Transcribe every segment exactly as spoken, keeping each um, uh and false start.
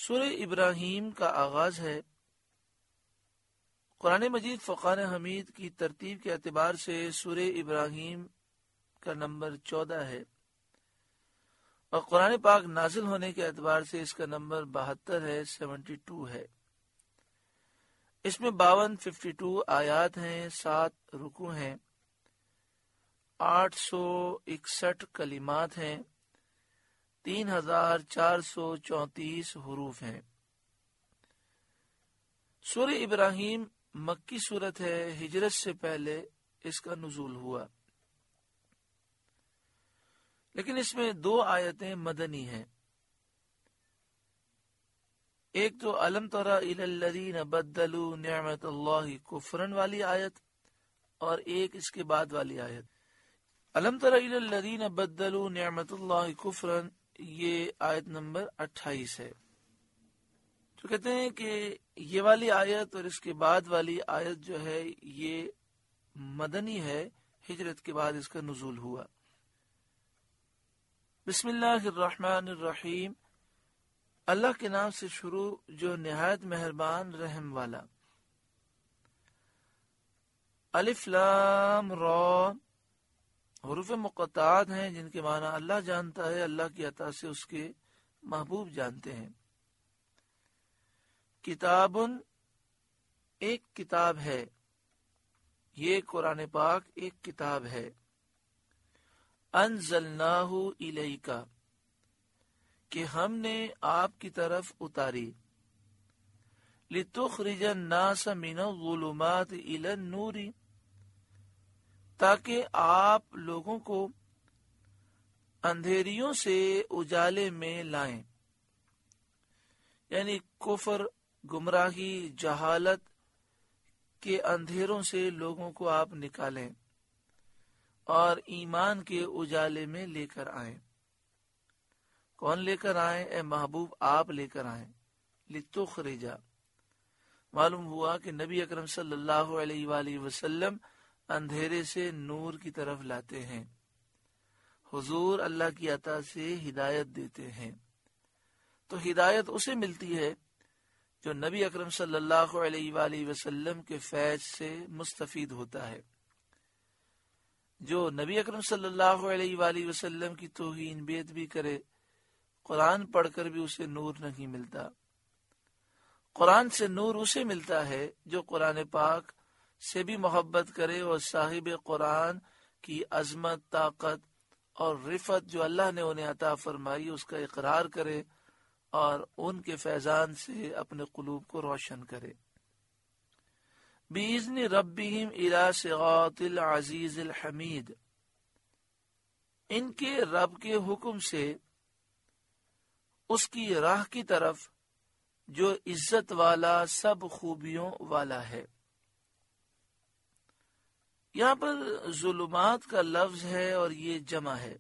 سورہ ابراہیم کا آغاز ہے۔ قرآن مجید فقان حمید کی ترتیب کے اعتبار سے سورہ ابراہیم کا نمبر چودہ ہے، اور قرآن پاک نازل ہونے کے اعتبار سے اس کا نمبر بہتر ہے، سیونٹی ٹو ہے۔ اس میں باون ففٹی ٹو آیات ہیں، سات رکوع ہیں، آٹھ سو اکسٹھ کلمات ہیں، تین ہزار چار سو چونتیس حروف ہیں۔ سورہ ابراہیم مکی صورت ہے، ہجرت سے پہلے اس کا نزول ہوا، لیکن اس میں دو آیتیں مدنی ہیں۔ ایک تو الم تر الی الذین بدلوا نعمت اللہ کفرا والی آیت، اور ایک اس کے بعد والی آیت الم تر الی الذین بدلوا نعمت اللہ کفرا، یہ آیت نمبر اٹھائیس ہے۔ تو کہتے ہیں کہ یہ والی آیت اور اس کے بعد والی آیت جو ہے یہ مدنی ہے، ہجرت کے بعد اس کا نزول ہوا۔ بسم اللہ الرحمن الرحیم، اللہ کے نام سے شروع جو نہایت مہربان رحم والا۔ الف لام را، حروف مقطعات ہیں جن کے معنی اللہ جانتا ہے، اللہ کی عطا سے اس کے محبوب جانتے ہیں۔ کتاب، ایک کتاب ہے، یہ قرآن پاک ایک کتاب ہے۔ انزلناہ الیک، کہ ہم نے آپ کی طرف اتاری۔ لتخرج الناس من الظلمات الی النور، تاکہ آپ لوگوں کو اندھیریوں سے اجالے میں لائیں، یعنی کفر، گمراہی، جہالت کے اندھیروں سے لوگوں کو آپ نکالیں اور ایمان کے اجالے میں لے کر آئیں۔ کون لے کر آئیں؟ اے محبوب آپ لے کر آئیں۔ لتخرج، معلوم ہوا کہ نبی اکرم صلی اللہ علیہ وآلہ وسلم اندھیرے سے نور کی طرف لاتے ہیں، حضور اللہ کی عطا سے ہدایت دیتے ہیں۔ تو ہدایت اسے ملتی ہے جو نبی اکرم صلی اللہ علیہ وآلہ وسلم کے فیض سے مستفید ہوتا ہے۔ جو نبی اکرم صلی اللہ علیہ وآلہ وسلم کی توہین بیعت بھی کرے، قرآن پڑھ کر بھی اسے نور نہیں ملتا۔ قرآن سے نور اسے ملتا ہے جو قرآن پاک سے بھی محبت کرے اور صاحب قرآن کی عظمت، طاقت اور رفعت جو اللہ نے انہیں عطا فرمائی اس کا اقرار کرے اور ان کے فیضان سے اپنے قلوب کو روشن کرے۔ بِإِذْنِ رَبِّهِمْ إِلَى صِرَاطِ الْعَزِيزِ الْحَمِيدِ، ان کے رب کے حکم سے اس کی راہ کی طرف جو عزت والا، سب خوبیوں والا ہے۔ یہاں پر ظلمات کا لفظ ہے اور یہ جمع ہے۔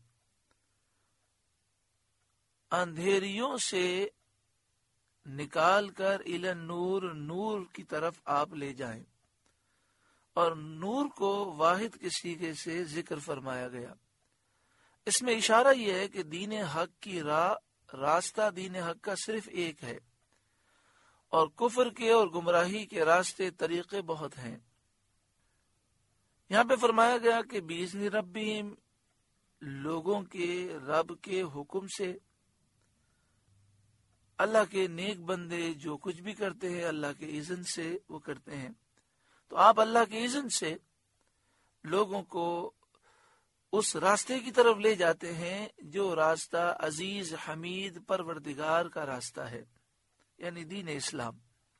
اندھیریوں سے نکال کر الی النور، نور کی طرف آپ لے جائیں، اور نور کو واحد کے صیغے سے ذکر فرمایا گیا۔ اس میں اشارہ یہ ہے کہ دین حق کی راہ، راستہ دین حق کا صرف ایک ہے، اور کفر کے اور گمراہی کے راستے، طریقے بہت ہیں۔ یہاں پہ فرمایا گیا کہ بِإِذْنِ رَبِّهِمْ، لوگوں کے رب کے حکم سے۔ اللہ کے نیک بندے جو کچھ بھی کرتے ہیں اللہ کے اذن سے وہ کرتے ہیں، تو آپ اللہ کے اذن سے لوگوں کو اس راستے کی طرف لے جاتے ہیں جو راستہ عزیز، حمید، پروردگار کا راستہ ہے، یعنی دین اسلام۔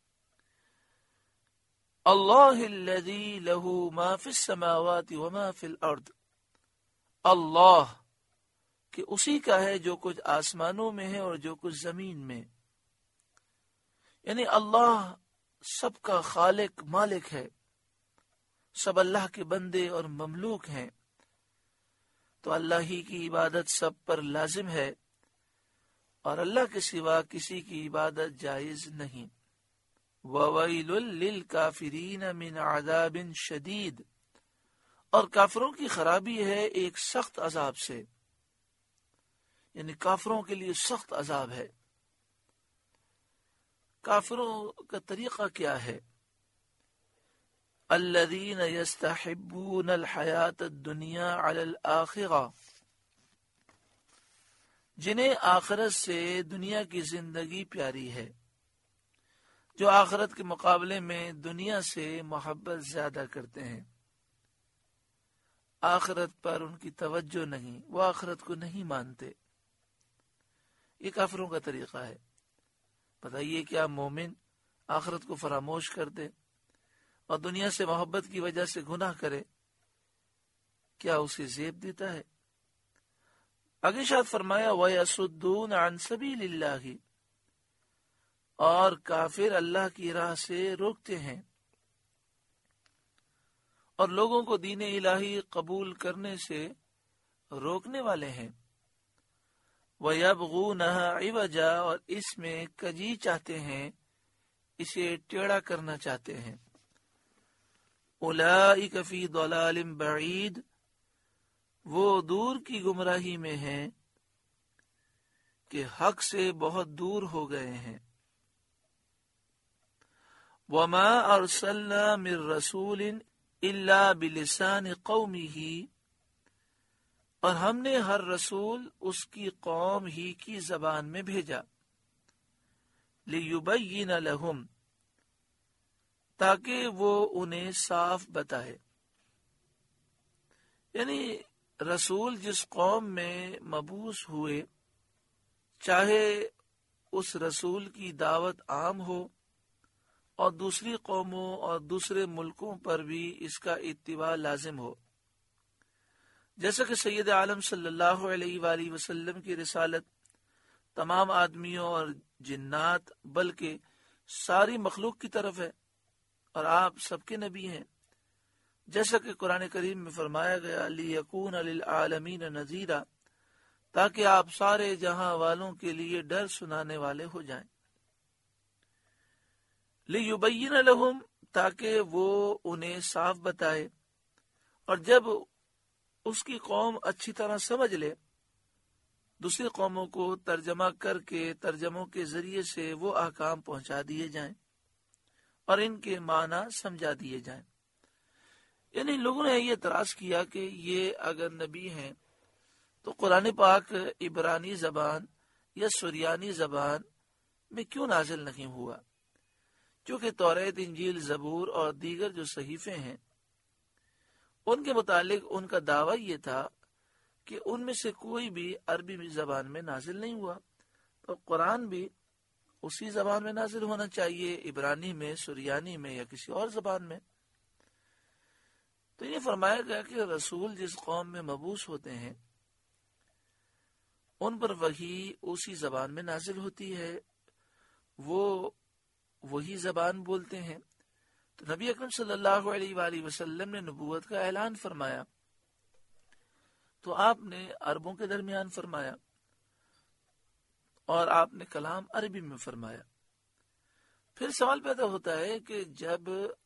اللہ الذی لہ ما فی السماوات وما فی الارض، اللہ کہ اسی کا ہے جو کچھ آسمانوں میں ہے اور جو کچھ زمین میں، یعنی اللہ سب کا خالق، مالک ہے، سب اللہ کے بندے اور مملوک ہیں، تو اللہ ہی کی عبادت سب پر لازم ہے اور اللہ کے سوا کسی کی عبادت جائز نہیں۔ وَوَيْلٌ لِّلْكَافِرِينَ مِنْ عَذَابٍ شَدِيدٍ، اور کافروں کی خرابی ہے ایک سخت عذاب سے، یعنی کافروں کے لیے سخت عذاب ہے۔ کافروں کا طریقہ کیا ہے؟ الذین یستحبون الحیات الدنیا علی الآخرہ، جنہیں آخرت سے دنیا کی زندگی پیاری ہے، جو آخرت کے مقابلے میں دنیا سے محبت زیادہ کرتے ہیں، آخرت پر ان کی توجہ نہیں، وہ آخرت کو نہیں مانتے۔ یہ کافروں کا طریقہ ہے۔ بتائیے کیا مومن آخرت کو فراموش کر دے اور دنیا سے محبت کی وجہ سے گناہ کرے؟ کیا اسے زیب دیتا ہے؟ آگے شاید فرمایا وَيَصُدُّونَ عَن سَبِيلِ اللَّهِ، اور کافر اللہ کی راہ سے روکتے ہیں اور لوگوں کو دین الہی قبول کرنے سے روکنے والے ہیں۔ وَيَبْغُونَهَا عِوَجًا، اور اس میں کجی چاہتے ہیں، اسے ٹیڑھا کرنا چاہتے ہیں۔ أُولَئِكَ فِي ضَلَالٍ بَعِيدٍ، وہ دور کی گمراہی میں ہیں کہ حق سے بہت دور ہو گئے ہیں۔ وَمَا أَرْسَلْنَا مِن رَّسُولٍ إِلَّا بِلِسَانِ قَوْمِهِ، اور ہم نے ہر رسول اس کی قوم ہی کی زبان میں بھیجا۔ لِيُبَيِّنَ لَهُمْ، تاکہ وہ انہیں صاف بتائے۔ یعنی رسول جس قوم میں مبعوث ہوئے، چاہے اس رسول کی دعوت عام ہو اور دوسری قوموں اور دوسرے ملکوں پر بھی اس کا اتباع لازم ہو، جیسا کہ سید عالم صلی اللہ علیہ وآلہ وسلم کی رسالت تمام آدمیوں اور جنات بلکہ ساری مخلوق کی طرف ہے، اور آپ سب کے نبی ہیں، جیسا کہ قرآن کریم میں فرمایا گیا لِيَكُونَ لِلْعَالَمِينَ نَذِيرًا، تاکہ آپ سارے جہاں والوں کے لیے ڈر سنانے والے ہو جائیں۔ لِيُبَيِّنَ لَهُمْ، تاکہ وہ انہیں صاف بتائے، اور جب اس کی قوم اچھی طرح سمجھ لے، دوسری قوموں کو ترجمہ کر کے ترجموں کے ذریعے سے وہ احکام پہنچا دیے جائیں اور ان کے معنی سمجھا دیے جائیں۔ یعنی لوگوں نے یہ اعتراض کیا کہ یہ اگر نبی ہیں تو قرآن پاک عبرانی زبان یا سریانی زبان میں کیوں نازل نہیں ہوا؟ کیونکہ توریت، انجیل، زبور اور دیگر جو صحیفے ہیں ان کے متعلق ان کا دعویٰ یہ تھا کہ ان میں سے کوئی بھی عربی زبان میں نازل نہیں ہوا، تو قرآن بھی اسی زبان میں نازل ہونا چاہیے، عبرانی میں، سریانی میں یا کسی اور زبان میں۔ تو یہ فرمایا گیا کہ رسول جس قوم میں مبعوث ہوتے ہیں ان پر وحی اسی زبان میں نازل ہوتی ہے، وہ وہی زبان بولتے ہیں۔ تو نبی اکرم صلی اللہ علیہ وآلہ وسلم نے نبوت کا اعلان فرمایا تو آپ نے عربوں کے درمیان فرمایا اور آپ نے کلام عربی میں فرمایا۔ پھر سوال پیدا ہوتا ہے کہ جب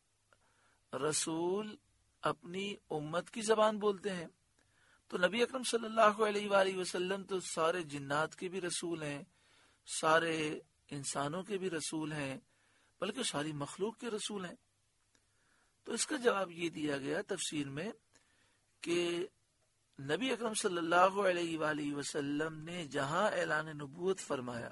رسول اپنی امت کی زبان بولتے ہیں تو نبی اکرم صلی اللہ علیہ وآلہ وسلم تو سارے جنات کے بھی رسول ہیں، سارے انسانوں کے بھی رسول ہیں، بلکہ ساری مخلوق کے رسول ہیں۔ تو اس کا جواب یہ دیا گیا تفسیر میں کہ نبی اکرم صلی اللہ علیہ وآلہ وسلم نے جہاں اعلان نبوت فرمایا،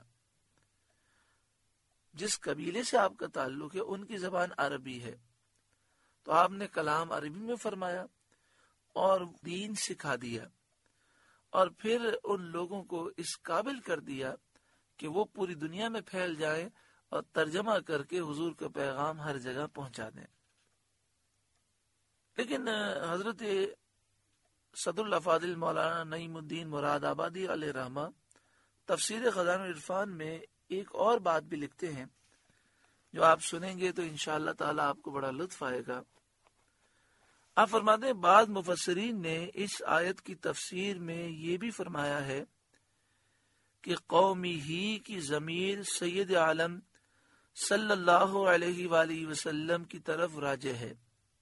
جس قبیلے سے آپ کا تعلق ہے ان کی زبان عربی ہے، تو آپ نے کلام عربی میں فرمایا اور دین سکھا دیا، اور پھر ان لوگوں کو اس قابل کر دیا کہ وہ پوری دنیا میں پھیل جائیں اور ترجمہ کر کے حضور کا پیغام ہر جگہ پہنچا دیں۔ لیکن حضرت صدر الافاضل مولانا نعیم الدین مراد آبادی علیہ رحمہ تفسیر خزائن العرفان میں ایک اور بات بھی لکھتے ہیں جو آپ سنیں گے تو انشاءاللہ تعالی آپ کو بڑا لطف آئے گا۔ آپ فرماتے ہیں بعض مفسرین نے اس آیت کی تفسیر میں یہ بھی فرمایا ہے کہ قومی ہی کی ضمیر سید عالم صلی اللہ علیہ وآلہ وسلم کی طرف راجع ہے،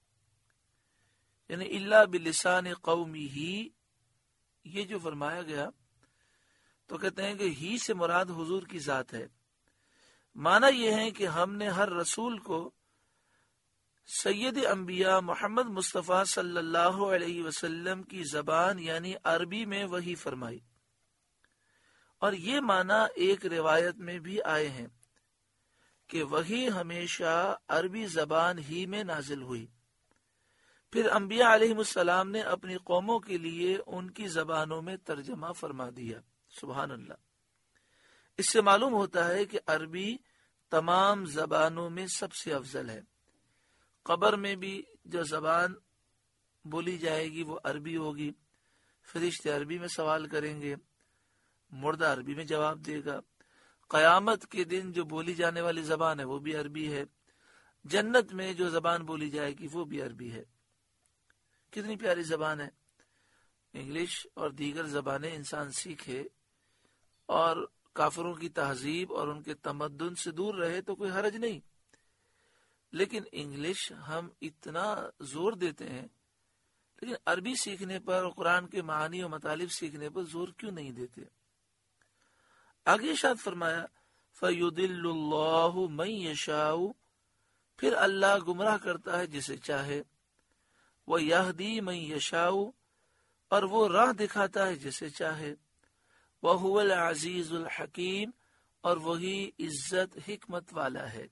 یعنی اللہ بلسان قومی ہی، یہ جو فرمایا گیا تو کہتے ہیں کہ ہی سے مراد حضور کی ذات ہے، معنی یہ ہے کہ ہم نے ہر رسول کو سید انبیاء محمد مصطفیٰ صلی اللہ علیہ وسلم کی زبان یعنی عربی میں وحی فرمائی، اور یہ معنی ایک روایت میں بھی آئے ہیں کہ وحی ہمیشہ عربی زبان ہی میں نازل ہوئی، پھر انبیاء علیہ السلام نے اپنی قوموں کے لیے ان کی زبانوں میں ترجمہ فرما دیا۔ سبحان اللہ۔ اس سے معلوم ہوتا ہے کہ عربی تمام زبانوں میں سب سے افضل ہے۔ قبر میں بھی جو زبان بولی جائے گی وہ عربی ہوگی، فرشتے عربی میں سوال کریں گے، مردہ عربی میں جواب دے گا۔ قیامت کے دن جو بولی جانے والی زبان ہے وہ بھی عربی ہے۔ جنت میں جو زبان بولی جائے گی وہ بھی عربی ہے۔ کتنی پیاری زبان ہے۔ انگلش اور دیگر زبانیں انسان سیکھے اور کافروں کی تہذیب اور ان کے تمدن سے دور رہے تو کوئی حرج نہیں، لیکن انگلش ہم اتنا زور دیتے ہیں، لیکن عربی سیکھنے پر اور قرآن کے معانی و مطالب سیکھنے پر زور کیوں نہیں دیتے؟ آگے ارشاد فرمایا فَيُضِلُّ اللَّهُ مَن يَشَاءُ، پھر اللہ گمراہ کرتا ہے جسے چاہے، وَيَهْدِي مَن يَشَاءُ، اور وہ راہ دکھاتا ہے جسے چاہے، وَهُوَ الْعَزِيزُ الْحَكِيمُ، اور وہی عزت حکمت والا ہے۔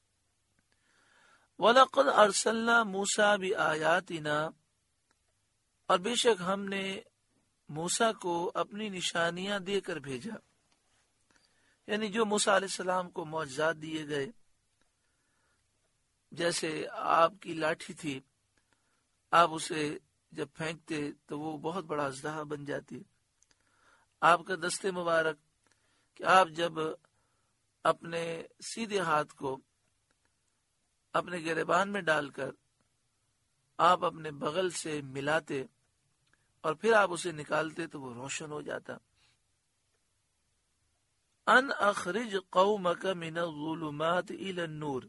وَلَقَدْ أَرْسَلْنَا مُوسَىٰ بِآيَاتِنَا، اور بے شک ہم نے موسیٰ کو اپنی نشانیاں دے کر بھیجا، یعنی جو موسیٰ علیہ السلام کو معجزات دیے گئے، جیسے آپ کی لاٹھی تھی، آپ اسے جب پھینکتے تو وہ بہت بڑا اژدہا بن جاتی، آپ کا دست مبارک کہ آپ جب اپنے سیدھے ہاتھ کو اپنے گریبان میں ڈال کر آپ اپنے بغل سے ملاتے اور پھر آپ اسے نکالتے تو وہ روشن ہو جاتا۔ ان اخرج قومک من الظلمات الی النور،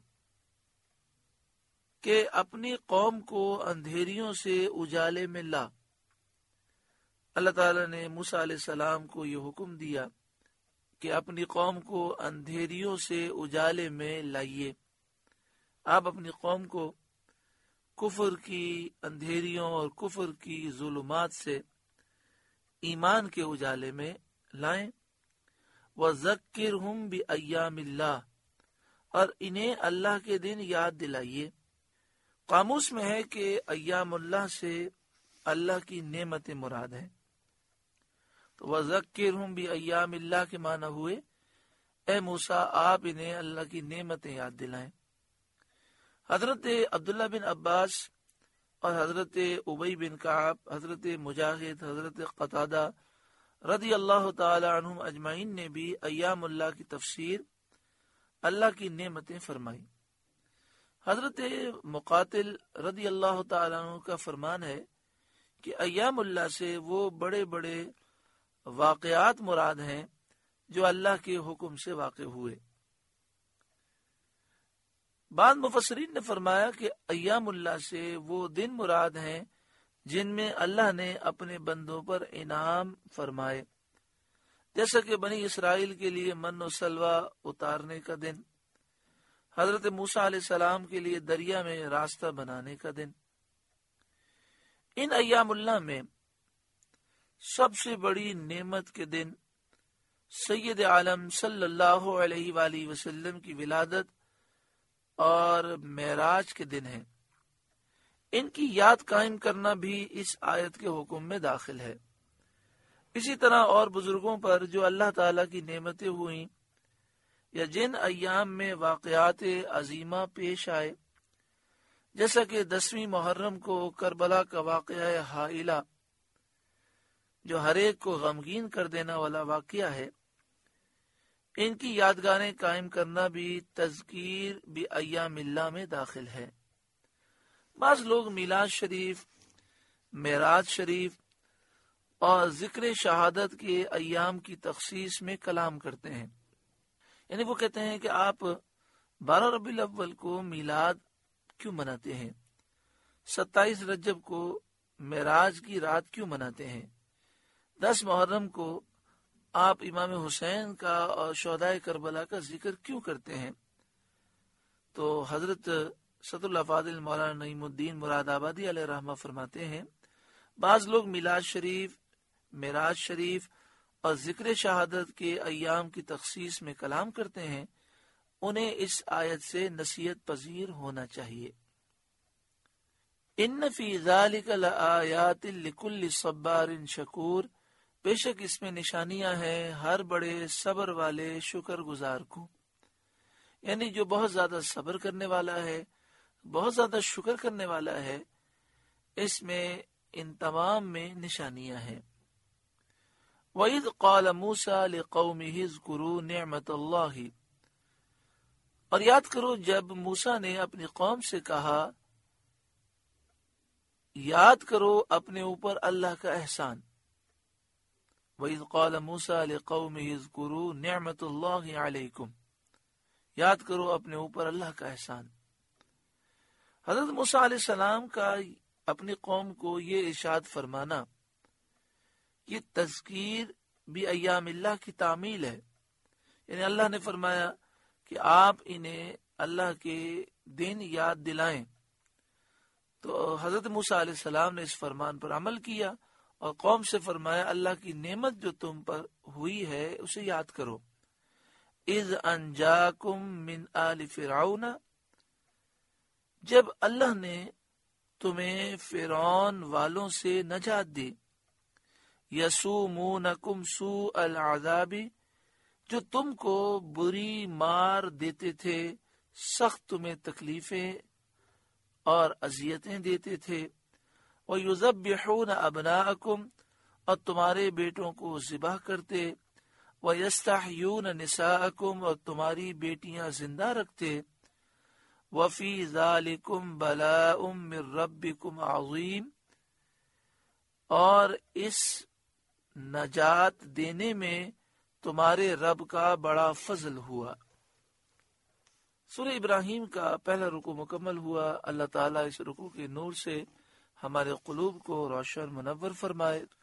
کہ اپنی قوم کو اندھیریوں سے اجالے میں لا۔ اللہ تعالیٰ نے موسیٰ علیہ السلام کو یہ حکم دیا کہ اپنی قوم کو اندھیریوں سے اجالے میں لائیے۔ آپ اپنی قوم کو کفر کی اندھیریوں اور کفر کی ظلمات سے ایمان کے اجالے میں لائیں۔ وَذَكِّرْهُمْ بِأَيَّامِ اللَّهِ، اور انہیں اللہ کے دن یاد دلائیے۔ قاموس میں ہے کہ ایام اللہ سے اللہ کی نعمتیں مراد ہیں، تو وَذَكِّرْهُمْ بِأَيَّامِ اللَّهِ کے معنی ہوئے اے موسیٰ آپ انہیں اللہ کی نعمتیں یاد دلائیں۔ حضرت عبداللہ بن عباس اور حضرت ابی بن کعب، حضرت مجاہد، حضرت قتادہ رضی اللہ تعالی عنہم اجمعین نے بھی ایام اللہ کی تفسیر اللہ کی نعمتیں فرمائی۔ حضرت مقاتل رضی اللہ تعالی عنہ کا فرمان ہے کہ ایام اللہ سے وہ بڑے بڑے واقعات مراد ہیں جو اللہ کے حکم سے واقع ہوئے۔ بعض مفسرین نے فرمایا کہ ایام اللہ سے وہ دن مراد ہیں جن میں اللہ نے اپنے بندوں پر انعام فرمائے، جیسا کہ بنی اسرائیل کے لیے من و سلوہ اتارنے کا دن، حضرت موسیٰ علیہ السلام کے لیے دریا میں راستہ بنانے کا دن۔ ان ایام اللہ میں سب سے بڑی نعمت کے دن سید عالم صلی اللہ علیہ وآلہ وسلم کی ولادت اور معراج کے دن ہیں۔ ان کی یاد قائم کرنا بھی اس آیت کے حکم میں داخل ہے۔ اسی طرح اور بزرگوں پر جو اللہ تعالیٰ کی نعمتیں ہوئیں یا جن ایام میں واقعات عظیمہ پیش آئے، جیسا کہ دسویں محرم کو کربلا کا واقعہ ہائلہ جو ہر ایک کو غمگین کر دینا والا واقعہ ہے، ان کی یادگاریں قائم کرنا بھی تذکیر بھی ایام اللہ میں داخل ہے۔ بعض لوگ میلاد شریف، معراج شریف اور ذکر شہادت کے ایام کی تخصیص میں کلام کرتے ہیں، یعنی وہ کہتے ہیں کہ آپ بارہ ربیع الاول کو میلاد کیوں مناتے ہیں، ستائیس رجب کو معراج کی رات کیوں مناتے ہیں، دس محرم کو آپ امام حسین کا اور شہدائے کربلا کا ذکر کیوں کرتے ہیں؟ تو حضرت صدر الافاضل مولانا نعیم الدین مراد آبادی علیہ رحمہ فرماتے ہیں بعض لوگ میلاد شریف، معراج شریف اور ذکر شہادت کے ایام کی تخصیص میں کلام کرتے ہیں، انہیں اس آیت سے نصیحت پذیر ہونا چاہیے۔ ان فی ذالک لآیات لکل صبار شکور، بے شک اس میں نشانیاں ہیں ہر بڑے صبر والے شکر گزار کو، یعنی جو بہت زیادہ صبر کرنے والا ہے، بہت زیادہ شکر کرنے والا ہے، اس میں ان تمام میں نشانیاں ہیں۔ وَإِذْ قَالَ مُوسَىٰ لِقَوْمِهِ اذْكُرُوا نِعْمَةَ اللَّهِ، اور یاد کرو جب موسیٰ نے اپنی قوم سے کہا یاد کرو اپنے اوپر اللہ کا احسان۔ وَإِذْ قَالَ مُوسَىٰ لِقَوْمِهِ اذْكُرُوا نِعْمَةَ اللَّهِ عَلَيْكُمْ، یاد کرو اپنے اوپر اللہ کا احسان۔ حضرت موسیٰ علیہ السلام کا اپنی قوم کو یہ ارشاد فرمانا، یہ تذکیر بھی ایام اللہ کی تعمیل ہے، یعنی اللہ نے فرمایا کہ آپ انہیں اللہ کے دن یاد دلائیں، تو حضرت موسیٰ علیہ السلام نے اس فرمان پر عمل کیا اور قوم سے فرمایا اللہ کی نعمت جو تم پر ہوئی ہے اسے یاد کرو۔ اذ انجاکم من آل فرعون، جب اللہ نے تمہیں فرعون والوں سے نجات دی، یسومونکم سوء العذاب، جو تم کو بری مار دیتے تھے، سخت تمہیں تکلیفیں اور اذیتیں دیتے تھے، وَيُذَبِّحُونَ أَبْنَاءَكُمْ، اور تمہارے بیٹوں کو ذبح کرتے، وَيَسْتَحْيُونَ نِسَاءَكُمْ، اور تمہاری بیٹیاں زندہ رکھتے، وَفِي ذَلِكُمْ بَلَاءٌ مِّن رَبِّكُمْ عَظِيمٌ، اور اس نجات دینے میں تمہارے رب کا بڑا فضل ہوا۔ سورہ ابراہیم کا پہلا رکوع مکمل ہوا۔ اللہ تعالیٰ اس رکوع کے نور سے ہمارے قلوب کو روشن منور فرمائے۔